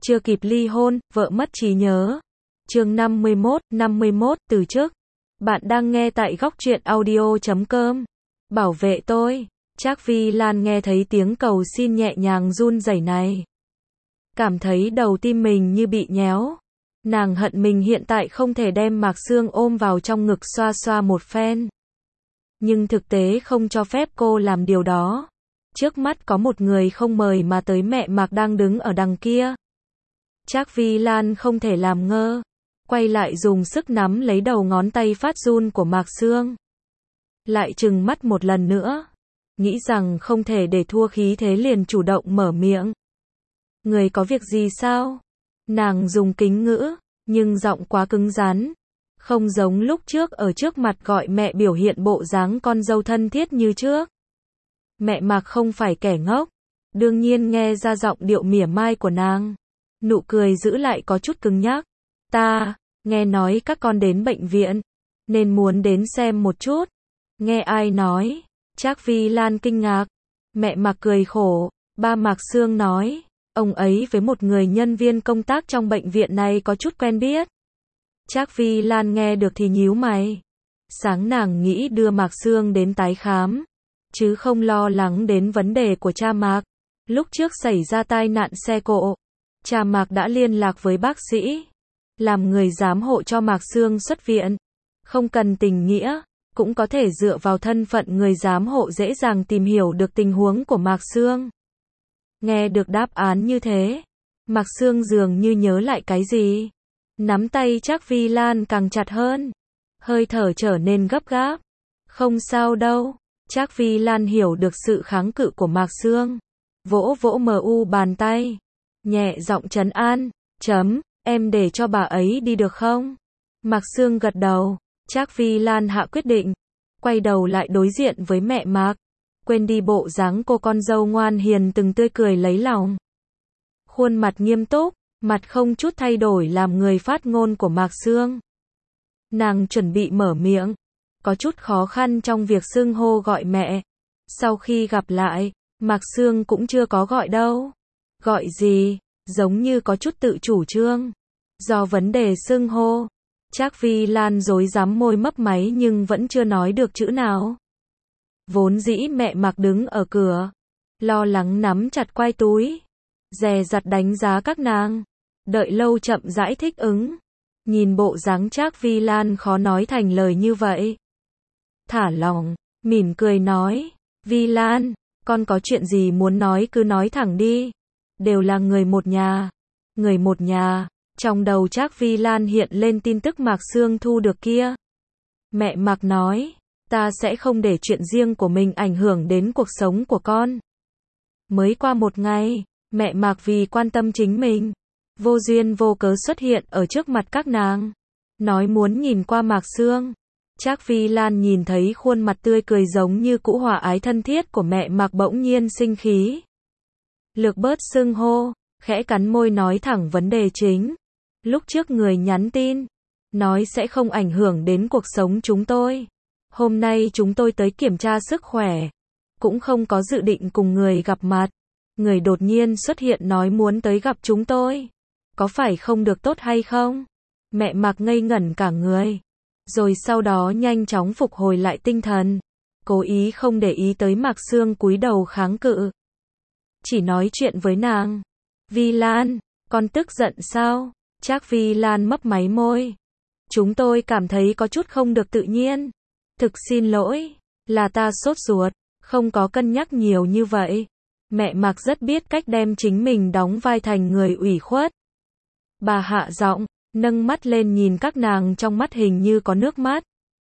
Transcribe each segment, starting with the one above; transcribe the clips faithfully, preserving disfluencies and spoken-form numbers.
chưa kịp ly hôn, vợ mất trí nhớ. Chương năm mươi mốt, năm mươi mốt, từ chức. Bạn đang nghe tại góc truyện audio chấm com. Bảo vệ tôi. Trác Vi Lan nghe thấy tiếng cầu xin nhẹ nhàng run rẩy này. Cảm thấy đầu tim mình như bị nhéo. Nàng hận mình hiện tại không thể đem Mạc Sương ôm vào trong ngực xoa xoa một phen. Nhưng thực tế không cho phép cô làm điều đó. Trước mắt có một người không mời mà tới, mẹ Mạc đang đứng ở đằng kia. Trác Vi Lan không thể làm ngơ. Quay lại dùng sức nắm lấy đầu ngón tay phát run của Mạc Sương. Lại trừng mắt một lần nữa. Nghĩ rằng không thể để thua khí thế liền chủ động mở miệng. Người có việc gì sao? Nàng dùng kính ngữ, nhưng giọng quá cứng rắn. Không giống lúc trước ở trước mặt gọi mẹ biểu hiện bộ dáng con dâu thân thiết như trước. Mẹ Mạc không phải kẻ ngốc. Đương nhiên nghe ra giọng điệu mỉa mai của nàng. Nụ cười giữ lại có chút cứng nhắc. Ta, nghe nói các con đến bệnh viện, nên muốn đến xem một chút. Nghe ai nói? Trác Vi Lan kinh ngạc. Mẹ Mạc cười khổ. Ba Mạc Sương nói, ông ấy với một người nhân viên công tác trong bệnh viện này có chút quen biết. Trác Vi Lan nghe được thì nhíu mày. Sáng nàng nghĩ đưa Mạc Sương đến tái khám, chứ không lo lắng đến vấn đề của cha Mạc. Lúc trước xảy ra tai nạn xe cộ, cha Mạc đã liên lạc với bác sĩ, làm người giám hộ cho Mạc Sương xuất viện. Không cần tình nghĩa, cũng có thể dựa vào thân phận người giám hộ dễ dàng tìm hiểu được tình huống của Mạc Sương. Nghe được đáp án như thế, Mạc Sương dường như nhớ lại cái gì. Nắm tay Trác Vi Lan càng chặt hơn. Hơi thở trở nên gấp gáp. Không sao đâu. Trác Vi Lan hiểu được sự kháng cự của Mạc Sương. Vỗ vỗ mờ u bàn tay. Nhẹ giọng trấn an. Chấm, em để cho bà ấy đi được không? Mạc Sương gật đầu. Trác Vi Lan hạ quyết định. Quay đầu lại đối diện với mẹ Mạc. Quên đi bộ dáng cô con dâu ngoan hiền từng tươi cười lấy lòng. Khuôn mặt nghiêm túc, mặt không chút thay đổi làm người phát ngôn của Mạc Sương. Nàng chuẩn bị mở miệng, có chút khó khăn trong việc xưng hô gọi mẹ. Sau khi gặp lại, Mạc Sương cũng chưa có gọi đâu. Gọi gì? Giống như có chút tự chủ trương. Do vấn đề xưng hô, Trác Vi Lan rối rắm môi mấp máy nhưng vẫn chưa nói được chữ nào. Vốn dĩ mẹ Mạc đứng ở cửa, lo lắng nắm chặt quai túi, dè dặt đánh giá các nàng. Đợi lâu chậm rãi thích ứng. Nhìn bộ dáng Trác Vi Lan khó nói thành lời như vậy. Thả lỏng, mỉm cười nói, Vi Lan, con có chuyện gì muốn nói cứ nói thẳng đi. Đều là người một nhà. Người một nhà. Trong đầu Trác Vi Lan hiện lên tin tức Mạc Sương thu được kia. Mẹ Mạc nói, ta sẽ không để chuyện riêng của mình ảnh hưởng đến cuộc sống của con. Mới qua một ngày, mẹ Mạc vì quan tâm chính mình, vô duyên vô cớ xuất hiện ở trước mặt các nàng. Nói muốn nhìn qua Mạc Sương. Trác Vi Lan nhìn thấy khuôn mặt tươi cười giống như cũ hòa ái thân thiết của mẹ Mạc bỗng nhiên sinh khí. Lược bớt xưng hô, khẽ cắn môi nói thẳng vấn đề chính. Lúc trước người nhắn tin, nói sẽ không ảnh hưởng đến cuộc sống chúng tôi. Hôm nay chúng tôi tới kiểm tra sức khỏe, cũng không có dự định cùng người gặp mặt. Người đột nhiên xuất hiện nói muốn tới gặp chúng tôi. Có phải không được tốt hay không? Mẹ Mạc ngây ngẩn cả người. Rồi sau đó nhanh chóng phục hồi lại tinh thần. Cố ý không để ý tới Mạc Sương cúi đầu kháng cự. Chỉ nói chuyện với nàng. Vi Lan, con tức giận sao? Trác Vi Lan mấp máy môi. Chúng tôi cảm thấy có chút không được tự nhiên. Thực xin lỗi, là ta sốt ruột, không có cân nhắc nhiều như vậy. Mẹ Mạc rất biết cách đem chính mình đóng vai thành người ủy khuất. Bà hạ giọng, nâng mắt lên nhìn các nàng trong mắt hình như có nước mắt.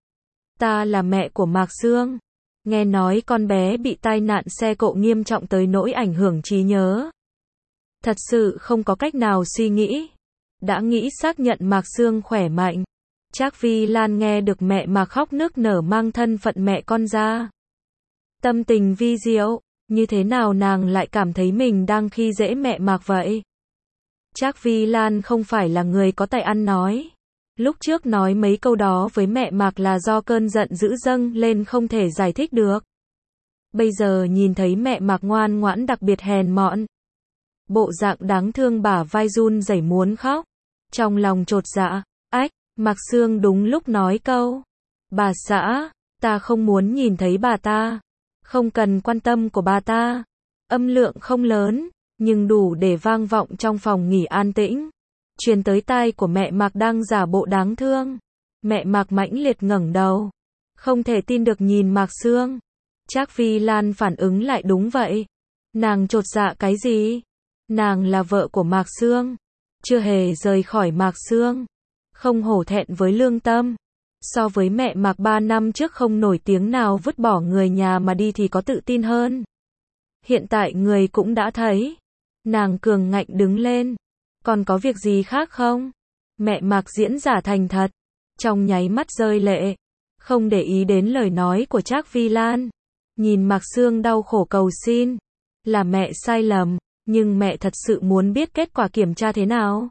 Ta là mẹ của Mạc Sương. Nghe nói con bé bị tai nạn xe cộ nghiêm trọng tới nỗi ảnh hưởng trí nhớ. Thật sự không có cách nào suy nghĩ. Đã nghĩ xác nhận Mạc Sương khỏe mạnh. Trác Vi Lan nghe được mẹ Mạc khóc nức nở mang thân phận mẹ con ra. Tâm tình vi diệu, như thế nào nàng lại cảm thấy mình đang khi dễ mẹ Mạc vậy? Trác Vi Lan không phải là người có tài ăn nói. Lúc trước nói mấy câu đó với mẹ Mạc là do cơn giận dữ dâng lên không thể giải thích được. Bây giờ nhìn thấy mẹ Mạc ngoan ngoãn đặc biệt hèn mọn. bộ dạng đáng thương bả vai run rẩy muốn khóc. Trong lòng chột dạ, ách, Mạc Sương đúng lúc nói câu. Bà xã, ta không muốn nhìn thấy bà ta. Không cần quan tâm của bà ta. Âm lượng không lớn, nhưng đủ để vang vọng trong phòng nghỉ an tĩnh. Truyền tới tai của mẹ Mạc đang giả bộ đáng thương. Mẹ Mạc mãnh liệt ngẩng đầu. Không thể tin được nhìn Mạc Sương. Trác Phi Lan phản ứng lại đúng vậy. Nàng chột dạ cái gì? Nàng là vợ của Mạc Sương. Chưa hề rời khỏi Mạc Sương. Không hổ thẹn với lương tâm. So với mẹ Mạc ba năm trước không nổi tiếng nào vứt bỏ người nhà mà đi thì có tự tin hơn. Hiện tại người cũng đã thấy. Nàng cường ngạnh đứng lên. Còn có việc gì khác không? Mẹ Mạc diễn giả thành thật. Trong nháy mắt rơi lệ. Không để ý đến lời nói của Trác Phi Lan. Nhìn Mạc Sương đau khổ cầu xin. Là mẹ sai lầm. Nhưng mẹ thật sự muốn biết kết quả kiểm tra thế nào.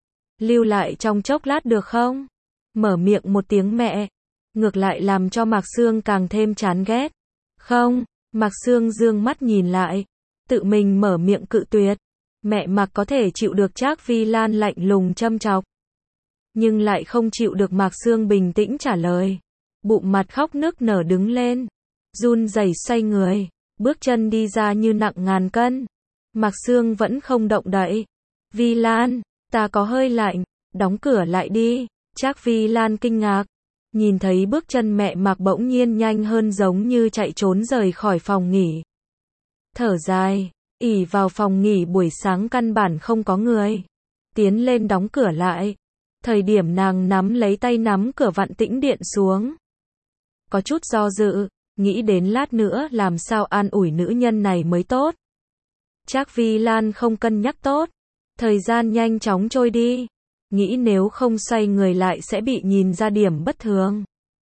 Lưu lại trong chốc lát được không? Mở miệng một tiếng mẹ. Ngược lại làm cho Mạc Sương càng thêm chán ghét. Không, Mạc Sương dương mắt nhìn lại. Tự mình mở miệng cự tuyệt. Mẹ Mạc có thể chịu được Trác Phi Lan lạnh lùng châm chọc. Nhưng lại không chịu được Mạc Sương bình tĩnh trả lời. Bụng mặt khóc nức nở đứng lên. Run rẩy xoay người. Bước chân đi ra như nặng ngàn cân. Mạc Sương vẫn không động đậy. Vi Lan, ta có hơi lạnh, đóng cửa lại đi. Trác Vi Lan kinh ngạc. Nhìn thấy bước chân mẹ Mạc bỗng nhiên nhanh hơn giống như chạy trốn rời khỏi phòng nghỉ. Thở dài, ỉ vào phòng nghỉ buổi sáng căn bản không có người. Tiến lên đóng cửa lại. Thời điểm nàng nắm lấy tay nắm cửa vặn tĩnh điện xuống. Có chút do dự, nghĩ đến lát nữa làm sao an ủi nữ nhân này mới tốt. Trác Vi Lan không cân nhắc tốt. Thời gian nhanh chóng trôi đi. Nghĩ nếu không xoay người lại sẽ bị nhìn ra điểm bất thường.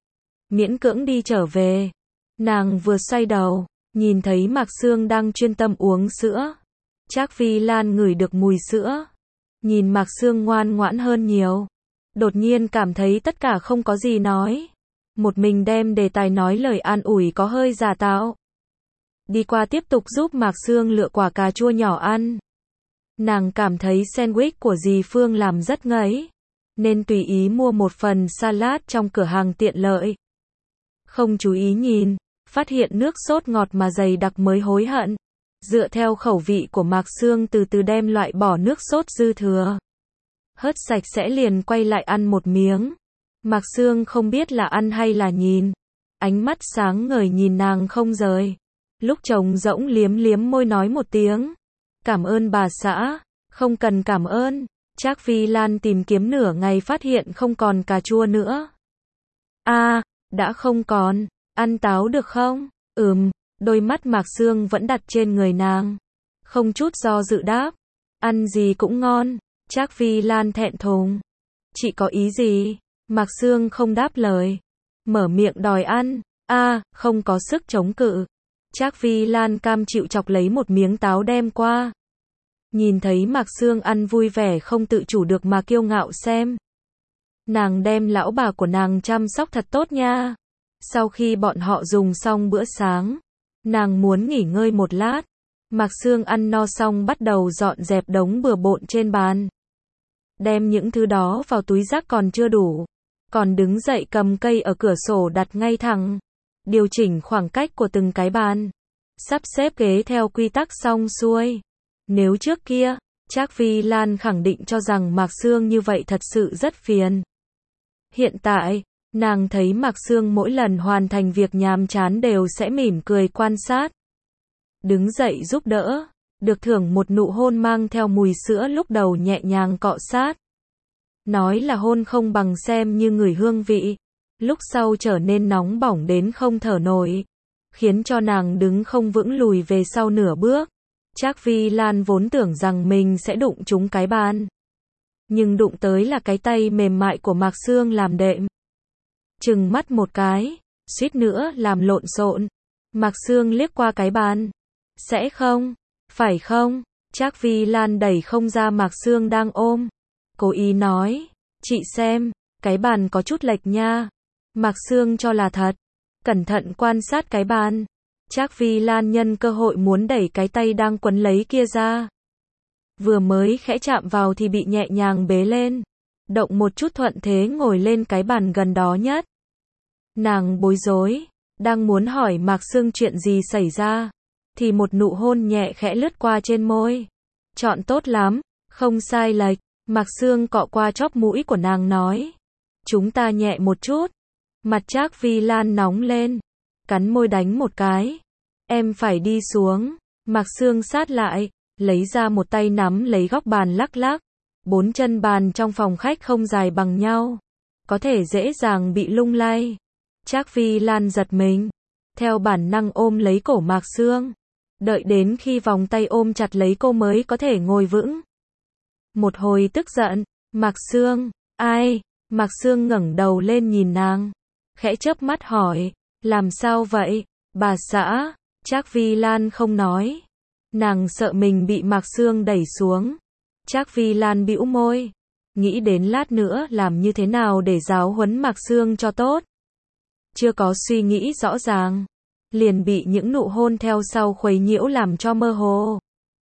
Miễn cưỡng đi trở về. Nàng vừa xoay đầu, nhìn thấy Mạc Sương đang chuyên tâm uống sữa. Trác Vi Lan ngửi được mùi sữa. Nhìn Mạc Sương ngoan ngoãn hơn nhiều. Đột nhiên cảm thấy tất cả không có gì nói. Một mình đem đề tài nói lời an ủi có hơi giả tạo. Đi qua tiếp tục giúp Mạc Sương lựa quả cà chua nhỏ ăn. Nàng cảm thấy sandwich của dì Phương làm rất ngấy. Nên tùy ý mua một phần salad trong cửa hàng tiện lợi. Không chú ý nhìn, phát hiện nước sốt ngọt mà dày đặc mới hối hận. Dựa theo khẩu vị của Mạc Sương từ từ đem loại bỏ nước sốt dư thừa. Hớt sạch sẽ liền quay lại ăn một miếng. Mạc Sương không biết là ăn hay là nhìn. Ánh mắt sáng ngời nhìn nàng không rời. Lúc trống rỗng liếm liếm môi nói một tiếng. Cảm ơn bà xã. Không cần cảm ơn. Trác Phi Lan tìm kiếm nửa ngày phát hiện không còn cà chua nữa. A, à, đã không còn. Ăn táo được không? Ừm, đôi mắt Mạc Sương vẫn đặt trên người nàng. Không chút do dự đáp. Ăn gì cũng ngon. Trác Phi Lan thẹn thùng. Chị có ý gì? Mạc Sương không đáp lời. Mở miệng đòi ăn. A, à, không có sức chống cự. Trác Phi Lan cam chịu chọc lấy một miếng táo đem qua. Nhìn thấy Mạc Sương ăn vui vẻ không tự chủ được mà kiêu ngạo xem. Nàng đem lão bà của nàng chăm sóc thật tốt nha. Sau khi bọn họ dùng xong bữa sáng, nàng muốn nghỉ ngơi một lát. Mạc Sương ăn no xong bắt đầu dọn dẹp đống bừa bộn trên bàn. Đem những thứ đó vào túi rác còn chưa đủ. Còn đứng dậy cầm cây ở cửa sổ đặt ngay thẳng. Điều chỉnh khoảng cách của từng cái bàn. Sắp xếp ghế theo quy tắc xong xuôi. Nếu trước kia, Trác Vi Lan khẳng định cho rằng Mạc Sương như vậy thật sự rất phiền. Hiện tại, nàng thấy Mạc Sương mỗi lần hoàn thành việc nhàm chán đều sẽ mỉm cười quan sát. Đứng dậy giúp đỡ, được thưởng một nụ hôn mang theo mùi sữa lúc đầu nhẹ nhàng cọ sát. Nói là hôn không bằng xem như người hương vị. Lúc sau trở nên nóng bỏng đến không thở nổi. Khiến cho nàng đứng không vững lùi về sau nửa bước. Trác Vi Lan vốn tưởng rằng mình sẽ đụng trúng cái bàn. Nhưng đụng tới là cái tay mềm mại của Mạc Sương làm đệm. Chừng mắt một cái, suýt nữa làm lộn xộn. Mạc Sương liếc qua cái bàn. Sẽ không? Phải không? Trác Vi Lan đẩy không ra Mạc Sương đang ôm. Cố ý nói, chị xem, cái bàn có chút lệch nha. Mạc Sương cho là thật. Cẩn thận quan sát cái bàn. Trác Vi Lan nhân cơ hội muốn đẩy cái tay đang quấn lấy kia ra. Vừa mới khẽ chạm vào thì bị nhẹ nhàng bế lên. Động một chút thuận thế ngồi lên cái bàn gần đó nhất. Nàng bối rối, đang muốn hỏi Mạc Sương chuyện gì xảy ra, thì một nụ hôn nhẹ khẽ lướt qua trên môi. Chọn tốt lắm, không sai lệch. Mạc Sương cọ qua chóp mũi của nàng nói. Chúng ta nhẹ một chút. Mặt Trác Vi Lan nóng lên, cắn môi đánh một cái. Em phải đi xuống. Mạc Sương sát lại, lấy ra một tay nắm lấy góc bàn lắc lắc. Bốn chân bàn trong phòng khách không dài bằng nhau, có thể dễ dàng bị lung lay. Trác Vi Lan giật mình, theo bản năng ôm lấy cổ Mạc Sương. Đợi đến khi vòng tay ôm chặt lấy cô mới có thể ngồi vững. Một hồi tức giận, Mạc Sương, ai? Mạc Sương ngẩng đầu lên nhìn nàng, khẽ chớp mắt hỏi, làm sao vậy, bà xã? Trác Vi Lan không nói. Nàng sợ mình bị Mạc Sương đẩy xuống. Trác Vi Lan bĩu môi, nghĩ đến lát nữa làm như thế nào để giáo huấn Mạc Sương cho tốt. Chưa có suy nghĩ rõ ràng, liền bị những nụ hôn theo sau khuấy nhiễu làm cho mơ hồ.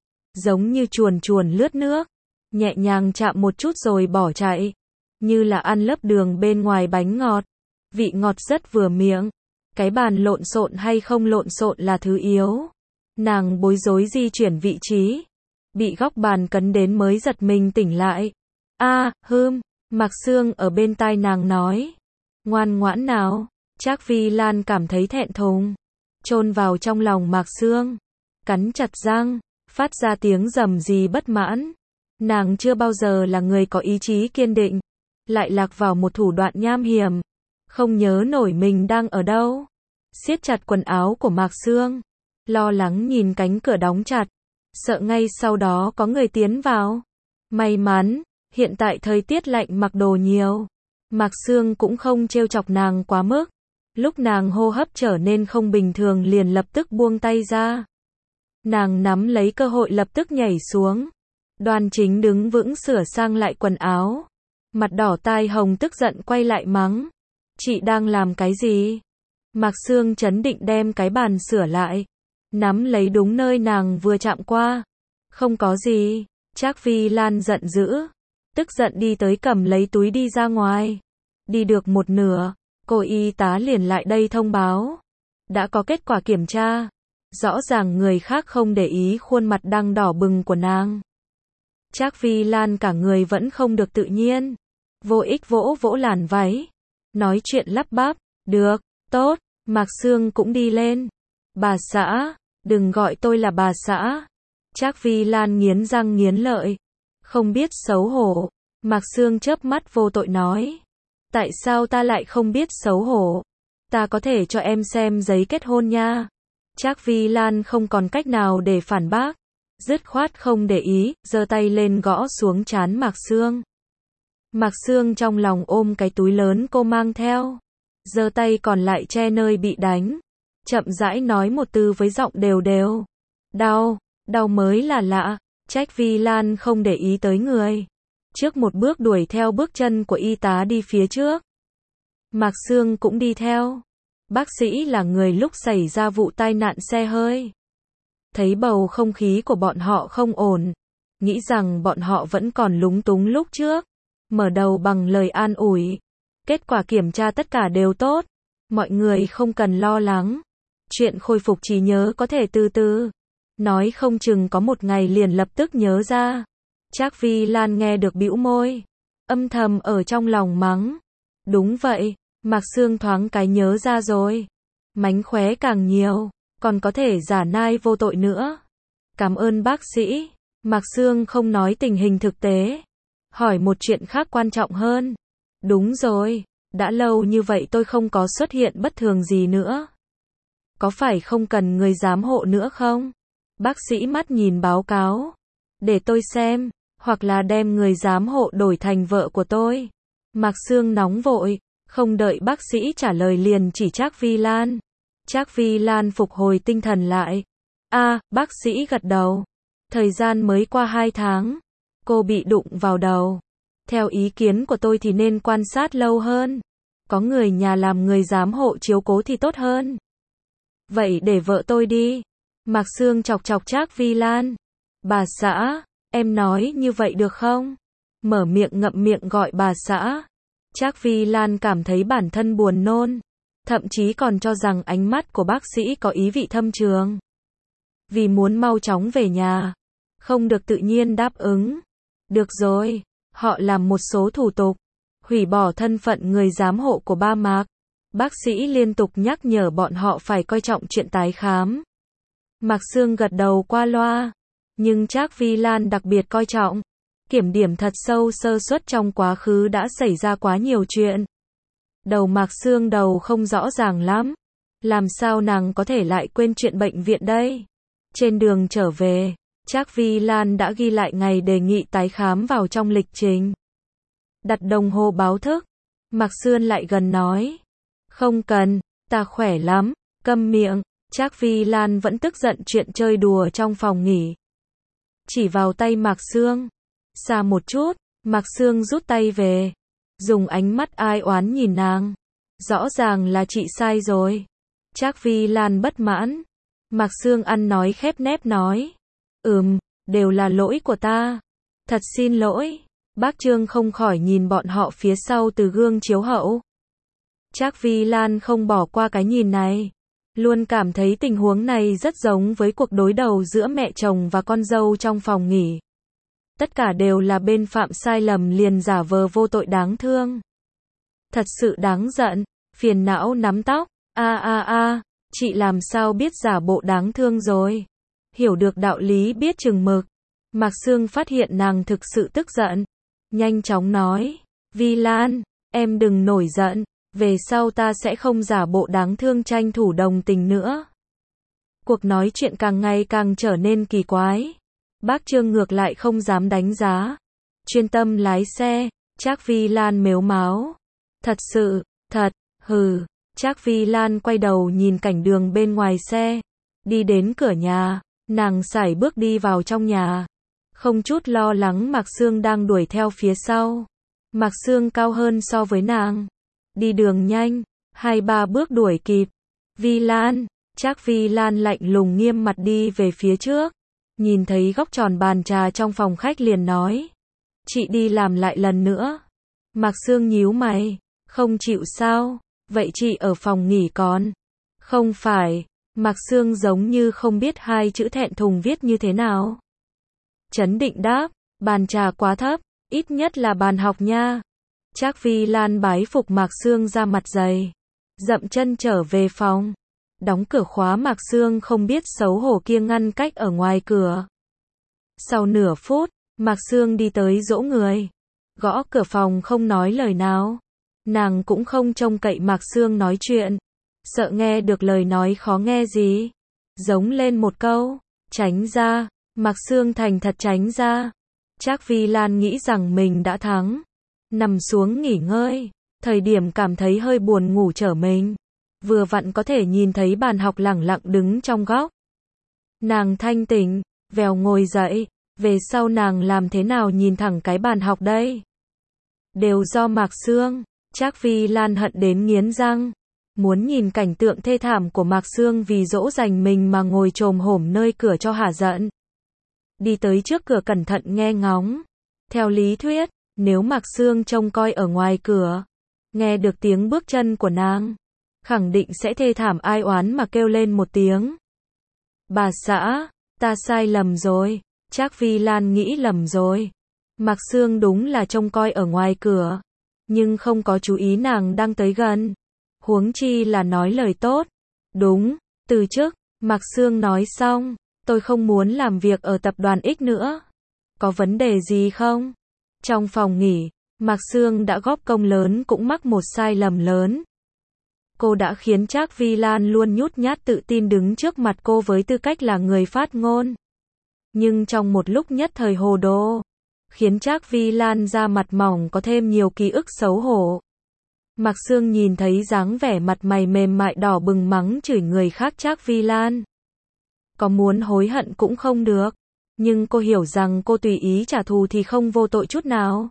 Giống như chuồn chuồn lướt nước, nhẹ nhàng chạm một chút rồi bỏ chạy, như là ăn lớp đường bên ngoài bánh ngọt, vị ngọt rất vừa miệng. Cái bàn lộn xộn hay không lộn xộn là thứ yếu. Nàng bối rối di chuyển vị trí, bị góc bàn cấn đến mới giật mình tỉnh lại. A, à, hưm, Mạc Sương ở bên tai nàng nói. Ngoan ngoãn nào. Trác Vi Lan cảm thấy thẹn thùng, chôn vào trong lòng Mạc Sương, cắn chặt răng, phát ra tiếng rầm rì bất mãn. Nàng chưa bao giờ là người có ý chí kiên định, lại lạc vào một thủ đoạn nham hiểm, không nhớ nổi mình đang ở đâu. Siết chặt quần áo của Mạc Sương, lo lắng nhìn cánh cửa đóng chặt, sợ ngay sau đó có người tiến vào. May mắn, hiện tại thời tiết lạnh mặc đồ nhiều. Mạc Sương cũng không trêu chọc nàng quá mức. Lúc nàng hô hấp trở nên không bình thường liền lập tức buông tay ra. Nàng nắm lấy cơ hội lập tức nhảy xuống. Đoan Chính đứng vững sửa sang lại quần áo. Mặt đỏ tai hồng tức giận quay lại mắng. Chị đang làm cái gì? Mạc Sương trấn định đem cái bàn sửa lại. Nắm lấy đúng nơi nàng vừa chạm qua. Không có gì. Trác Vi Lan giận dữ. Tức giận đi tới cầm lấy túi đi ra ngoài. Đi được một nửa, cô y tá liền lại đây thông báo. Đã có kết quả kiểm tra. Rõ ràng người khác không để ý khuôn mặt đang đỏ bừng của nàng. Trác Vi Lan cả người vẫn không được tự nhiên. Vô ích vỗ vỗ làn váy. Nói chuyện lắp bắp. Được, tốt. Mạc Sương cũng đi lên. Bà xã, đừng gọi tôi là bà xã. Trác Vi Lan nghiến răng nghiến lợi. Không biết xấu hổ. Mạc Sương chớp mắt vô tội nói. Tại sao ta lại không biết xấu hổ? Ta có thể cho em xem giấy kết hôn nha. Trác Vi Lan không còn cách nào để phản bác. Dứt khoát không để ý, giơ tay lên gõ xuống trán Mạc Sương. Mạc Sương trong lòng ôm cái túi lớn cô mang theo. Giơ tay còn lại che nơi bị đánh. Chậm rãi nói một từ với giọng đều đều. Đau, đau mới là lạ. Trác Vi Lan không để ý tới người. Trước một bước đuổi theo bước chân của y tá đi phía trước. Mạc Sương cũng đi theo. Bác sĩ là người lúc xảy ra vụ tai nạn xe hơi. Thấy bầu không khí của bọn họ không ổn. Nghĩ rằng bọn họ vẫn còn lúng túng lúc trước. Mở đầu bằng lời an ủi. Kết quả kiểm tra tất cả đều tốt. Mọi người không cần lo lắng. Chuyện khôi phục trí nhớ có thể từ từ. Nói không chừng có một ngày liền lập tức nhớ ra. Trác Vi Lan nghe được bĩu môi. Âm thầm ở trong lòng mắng. Đúng vậy, Mạc Sương thoáng cái nhớ ra rồi. Mánh khóe càng nhiều, còn có thể giả nai vô tội nữa. Cảm ơn bác sĩ. Mạc Sương không nói tình hình thực tế. Hỏi một chuyện khác quan trọng hơn. Đúng rồi, đã lâu như vậy tôi không có xuất hiện bất thường gì nữa. Có phải không cần người giám hộ nữa không? Bác sĩ mắt nhìn báo cáo. Để tôi xem, hoặc là đem người giám hộ đổi thành vợ của tôi. Mạc Sương nóng vội, không đợi bác sĩ trả lời liền chỉ Trác Vi Lan. Trác Vi Lan phục hồi tinh thần lại. A, à, bác sĩ gật đầu. Thời gian mới qua hai tháng. Cô bị đụng vào đầu. Theo ý kiến của tôi thì nên quan sát lâu hơn. Có người nhà làm người giám hộ chiếu cố thì tốt hơn. Vậy để vợ tôi đi. Mạc Sương chọc chọc Trác Vi Lan. Bà xã, em nói như vậy được không? Mở miệng ngậm miệng gọi bà xã. Trác Vi Lan cảm thấy bản thân buồn nôn, thậm chí còn cho rằng ánh mắt của bác sĩ có ý vị thâm trường. Vì muốn mau chóng về nhà, không được tự nhiên đáp ứng. Được rồi, họ làm một số thủ tục, hủy bỏ thân phận người giám hộ của ba Mạc. Bác sĩ liên tục nhắc nhở bọn họ phải coi trọng chuyện tái khám. Mạc Sương gật đầu qua loa, nhưng Trác Vi Lan đặc biệt coi trọng. Kiểm điểm thật sâu sơ suất trong quá khứ đã xảy ra quá nhiều chuyện. Đầu Mạc Sương đầu không rõ ràng lắm. Làm sao nàng có thể lại quên chuyện bệnh viện đây? Trên đường trở về, Trác Vi Lan đã ghi lại ngày đề nghị tái khám vào trong lịch trình. Đặt đồng hồ báo thức. Mạc Sương lại gần nói. Không cần, ta khỏe lắm, câm miệng. Trác Vi Lan vẫn tức giận chuyện chơi đùa trong phòng nghỉ. Chỉ vào tay Mạc Sương. Xa một chút, Mạc Sương rút tay về. Dùng ánh mắt ai oán nhìn nàng. Rõ ràng là chị sai rồi. Trác Vi Lan bất mãn. Mạc Sương ăn nói khép nép nói. Ừm, đều là lỗi của ta. Thật xin lỗi. Bác Trương không khỏi nhìn bọn họ phía sau từ gương chiếu hậu. Trác Vi Lan không bỏ qua cái nhìn này. Luôn cảm thấy tình huống này rất giống với cuộc đối đầu giữa mẹ chồng và con dâu trong phòng nghỉ. Tất cả đều là bên phạm sai lầm liền giả vờ vô tội đáng thương. Thật sự đáng giận, phiền não nắm tóc. A a a, chị làm sao biết giả bộ đáng thương rồi. Hiểu được đạo lý biết chừng mực. Mạc Sương phát hiện nàng thực sự tức giận. Nhanh chóng nói. Vi Lan, em đừng nổi giận. Về sau ta sẽ không giả bộ đáng thương tranh thủ đồng tình nữa. Cuộc nói chuyện càng ngày càng trở nên kỳ quái. Bác Trương ngược lại không dám đánh giá. Chuyên tâm lái xe. Trác Vi Lan mếu máo. Thật sự, thật, hừ. Trác Vi Lan quay đầu nhìn cảnh đường bên ngoài xe. Đi đến cửa nhà, nàng sải bước đi vào trong nhà. Không chút lo lắng Mạc Sương đang đuổi theo phía sau. Mạc Sương cao hơn so với nàng. Đi đường nhanh, hai ba bước đuổi kịp. Vi Lan, Trác Vi Lan lạnh lùng nghiêm mặt đi về phía trước. Nhìn thấy góc tròn bàn trà trong phòng khách liền nói. Chị đi làm lại lần nữa. Mạc Sương nhíu mày. Không chịu sao? Vậy chị ở phòng nghỉ còn? Không phải. Mạc Sương giống như không biết hai chữ thẹn thùng viết như thế nào. Trấn định đáp. Bàn trà quá thấp, ít nhất là bàn học nha. Trác Vi Lan bái phục Mạc Sương ra mặt dày. Dậm chân trở về phòng. Đóng cửa khóa. Mạc Sương không biết xấu hổ kia ngăn cách ở ngoài cửa. Sau nửa phút, Mạc Sương đi tới dỗ người. Gõ cửa phòng không nói lời nào. Nàng cũng không trông cậy Mạc Sương nói chuyện. Sợ nghe được lời nói khó nghe gì. Giống lên một câu. Tránh ra. Mạc Sương thành thật tránh ra. Trác Vi Lan nghĩ rằng mình đã thắng. Nằm xuống nghỉ ngơi. Thời điểm cảm thấy hơi buồn ngủ trở mình. Vừa vặn có thể nhìn thấy bàn học lẳng lặng đứng trong góc. Nàng thanh tỉnh, vèo ngồi dậy. Về sau nàng làm thế nào nhìn thẳng cái bàn học đây? Đều do Mạc Sương. Trác Vi Lan hận đến nghiến răng. Muốn nhìn cảnh tượng thê thảm của Mạc Sương vì dỗ dành mình mà ngồi chồm hổm nơi cửa cho hả giận. Đi tới trước cửa cẩn thận nghe ngóng. Theo lý thuyết, nếu Mạc Sương trông coi ở ngoài cửa, nghe được tiếng bước chân của nàng, khẳng định sẽ thê thảm ai oán mà kêu lên một tiếng. Bà xã, ta sai lầm rồi. Trác Vi Lan nghĩ lầm rồi. Mạc Sương đúng là trông coi ở ngoài cửa, nhưng không có chú ý nàng đang tới gần. Huống chi là nói lời tốt. Đúng, từ trước, Mạc Sương nói xong, tôi không muốn làm việc ở tập đoàn X nữa. Có vấn đề gì không? Trong phòng nghỉ, Mạc Sương đã góp công lớn cũng mắc một sai lầm lớn. Cô đã khiến Trác Vi Lan luôn nhút nhát tự tin đứng trước mặt cô với tư cách là người phát ngôn. Nhưng trong một lúc nhất thời hồ đồ, khiến Trác Vi Lan da mặt mỏng có thêm nhiều ký ức xấu hổ. Mạc Sương nhìn thấy dáng vẻ mặt mày mềm mại đỏ bừng mắng chửi người khác Trác Vi Lan. Có muốn hối hận cũng không được. Nhưng cô hiểu rằng cô tùy ý trả thù thì không vô tội chút nào.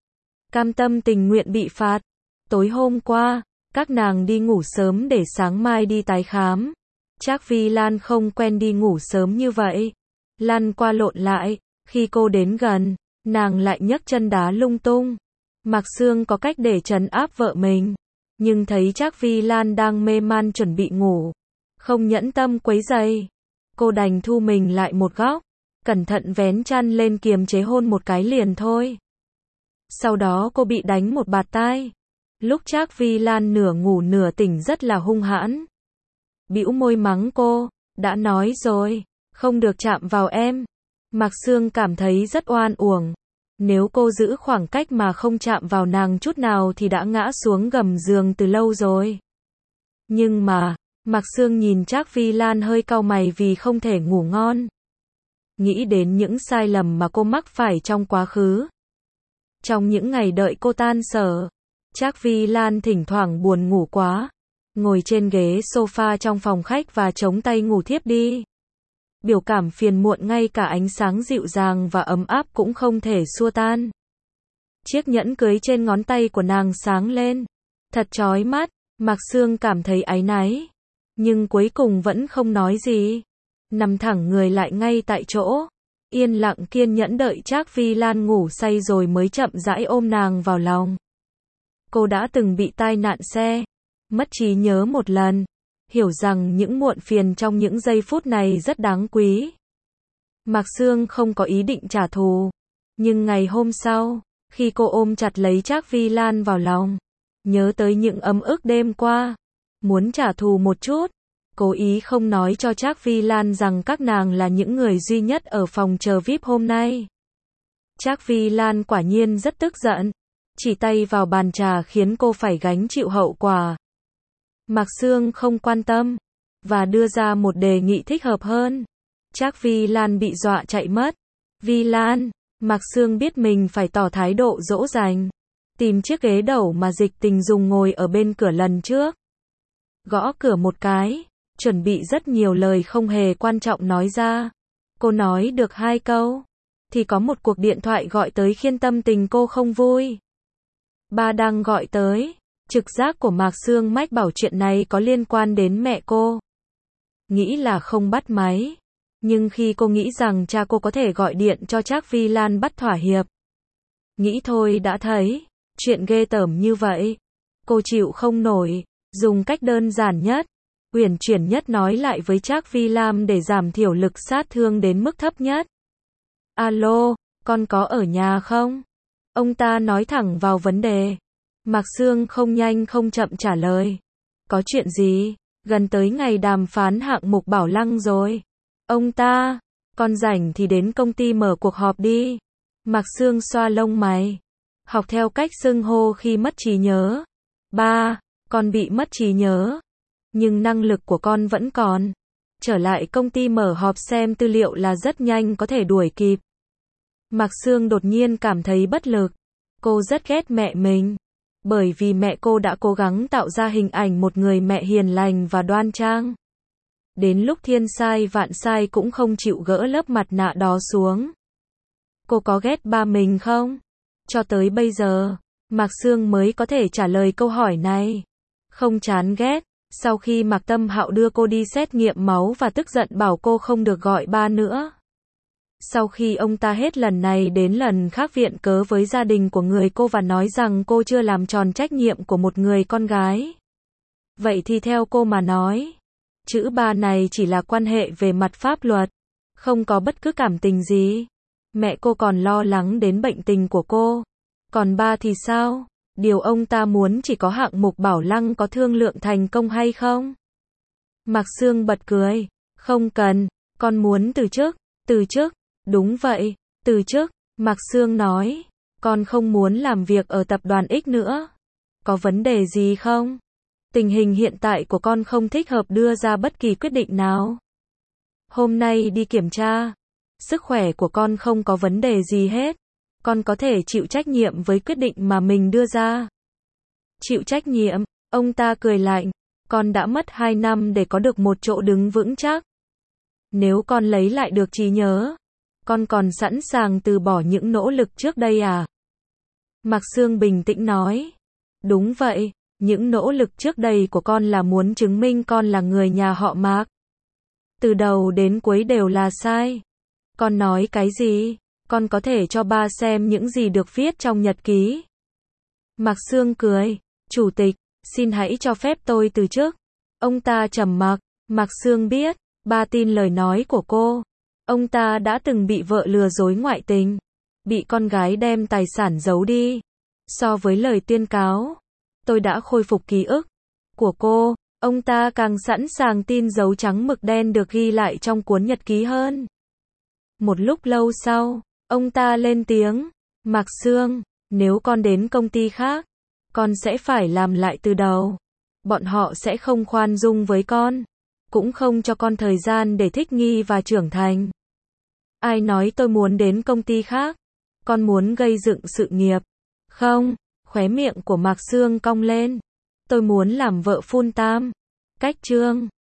Cam tâm tình nguyện bị phạt. Tối hôm qua, các nàng đi ngủ sớm để sáng mai đi tái khám. Trác Vi Lan không quen đi ngủ sớm như vậy. Lăn qua lộn lại, Khi cô đến gần, nàng lại nhấc chân đá lung tung. Mạc Sương có cách để trấn áp vợ mình, nhưng thấy Trác Vi Lan đang mê man chuẩn bị ngủ, không nhẫn tâm quấy rầy. Cô đành thu mình lại một góc, cẩn thận vén chăn lên kiềm chế hôn một cái liền thôi. Sau đó cô bị đánh một bạt tai. Lúc Trác Vi Lan nửa ngủ nửa tỉnh rất là hung hãn. Bĩu môi mắng cô, đã nói rồi, không được chạm vào em. Mạc Sương cảm thấy rất oan uổng. Nếu cô giữ khoảng cách mà không chạm vào nàng chút nào thì đã ngã xuống gầm giường từ lâu rồi. Nhưng mà, Mạc Sương nhìn Trác Vi Lan hơi cau mày vì không thể ngủ ngon. Nghĩ đến những sai lầm mà cô mắc phải trong quá khứ. Trong những ngày đợi cô tan sở, Trác Vi Lan thỉnh thoảng buồn ngủ quá, ngồi trên ghế sofa trong phòng khách và chống tay ngủ thiếp đi. Biểu cảm phiền muộn ngay cả ánh sáng dịu dàng và ấm áp cũng không thể xua tan. Chiếc nhẫn cưới trên ngón tay của nàng sáng lên, thật chói mắt. Mạc Sương cảm thấy áy náy, nhưng cuối cùng vẫn không nói gì. Nằm thẳng người lại ngay tại chỗ, yên lặng kiên nhẫn đợi Trác Vi Lan ngủ say rồi mới chậm rãi ôm nàng vào lòng. Cô đã từng bị tai nạn xe, mất trí nhớ một lần, hiểu rằng những muộn phiền trong những giây phút này rất đáng quý. Mạc Sương không có ý định trả thù, nhưng ngày hôm sau, khi cô ôm chặt lấy Trác Vi Lan vào lòng, nhớ tới những ấm ức đêm qua, muốn trả thù một chút, cố ý không nói cho Trác Vi Lan rằng các nàng là những người duy nhất ở phòng chờ vi ai pi hôm nay. Trác Vi Lan quả nhiên rất tức giận, chỉ tay vào bàn trà khiến cô phải gánh chịu hậu quả. Mạc Sương không quan tâm, và đưa ra một đề nghị thích hợp hơn. Trác Vi Lan bị dọa chạy mất. Vi Lan, Mạc Sương biết mình phải tỏ thái độ dỗ dành. Tìm chiếc ghế đẩu mà Dịch Tình dùng ngồi ở bên cửa lần trước. Gõ cửa một cái, chuẩn bị rất nhiều lời không hề quan trọng nói ra. Cô nói được hai câu, thì có một cuộc điện thoại gọi tới khiến tâm tình cô không vui. Ba đang gọi tới. Trực giác của Mạc Sương mách bảo chuyện này có liên quan đến mẹ cô. Nghĩ là không bắt máy. Nhưng khi cô nghĩ rằng cha cô có thể gọi điện cho Trác Vi Lan bắt thỏa hiệp. Nghĩ thôi đã thấy, chuyện ghê tởm như vậy. Cô chịu không nổi, dùng cách đơn giản nhất, uyển chuyển nhất nói lại với Trác Vi Lan để giảm thiểu lực sát thương đến mức thấp nhất. Alo, con có ở nhà không? Ông ta nói thẳng vào vấn đề. Mạc Sương không nhanh không chậm trả lời. Có chuyện gì? Gần tới ngày đàm phán hạng mục Bảo Lăng rồi. Ông ta, con rảnh thì đến công ty mở cuộc họp đi. Mạc Sương xoa lông mày. Học theo cách xưng hô khi mất trí nhớ. Ba, con bị mất trí nhớ. Nhưng năng lực của con vẫn còn. Trở lại công ty mở họp xem tư liệu là rất nhanh có thể đuổi kịp. Mạc Sương đột nhiên cảm thấy bất lực. Cô rất ghét mẹ mình. Bởi vì mẹ cô đã cố gắng tạo ra hình ảnh một người mẹ hiền lành và đoan trang. Đến lúc thiên sai vạn sai cũng không chịu gỡ lớp mặt nạ đó xuống. Cô có ghét ba mình không? Cho tới bây giờ, Mạc Sương mới có thể trả lời câu hỏi này. Không chán ghét. Sau khi Mạc Tâm Hạo đưa cô đi xét nghiệm máu và tức giận bảo cô không được gọi ba nữa. Sau khi ông ta hết lần này đến lần khác viện cớ với gia đình của người cô và nói rằng cô chưa làm tròn trách nhiệm của một người con gái. Vậy thì theo cô mà nói, chữ ba này chỉ là quan hệ về mặt pháp luật, không có bất cứ cảm tình gì. Mẹ cô còn lo lắng đến bệnh tình của cô. Còn ba thì sao? Điều ông ta muốn chỉ có hạng mục Bảo Lăng có thương lượng thành công hay không? Mạc Sương bật cười. Không cần, con muốn từ chức. Từ chức? Đúng vậy, từ chức. Mạc Sương nói. Con không muốn làm việc ở tập đoàn X nữa. Có vấn đề gì không? Tình hình hiện tại của con không thích hợp đưa ra bất kỳ quyết định nào. Hôm nay đi kiểm tra. Sức khỏe của con không có vấn đề gì hết. Con có thể chịu trách nhiệm với quyết định mà mình đưa ra. Chịu trách nhiệm? Ông ta cười lạnh. Con đã mất hai năm để có được một chỗ đứng vững chắc. Nếu con lấy lại được trí nhớ, con còn sẵn sàng từ bỏ những nỗ lực trước đây à? Mạc Sương bình tĩnh nói. Đúng vậy, những nỗ lực trước đây của con là muốn chứng minh con là người nhà họ Mạc. Từ đầu đến cuối đều là sai. Con nói cái gì? Con có thể cho ba xem những gì được viết trong nhật ký. Mạc Sương cười. Chủ tịch, xin hãy cho phép tôi từ chức. Ông ta trầm mặc. Mạc Sương biết, ba tin lời nói của cô. Ông ta đã từng bị vợ lừa dối ngoại tình. Bị con gái đem tài sản giấu đi. So với lời tuyên cáo, tôi đã khôi phục ký ức của cô. Ông ta càng sẵn sàng tin dấu trắng mực đen được ghi lại trong cuốn nhật ký hơn. Một lúc lâu sau, ông ta lên tiếng. Mạc Sương, nếu con đến công ty khác, con sẽ phải làm lại từ đầu. Bọn họ sẽ không khoan dung với con, cũng không cho con thời gian để thích nghi và trưởng thành. Ai nói tôi muốn đến công ty khác? Con muốn gây dựng sự nghiệp. Không, khóe miệng của Mạc Sương cong lên. Tôi muốn làm vợ full time. Cách chương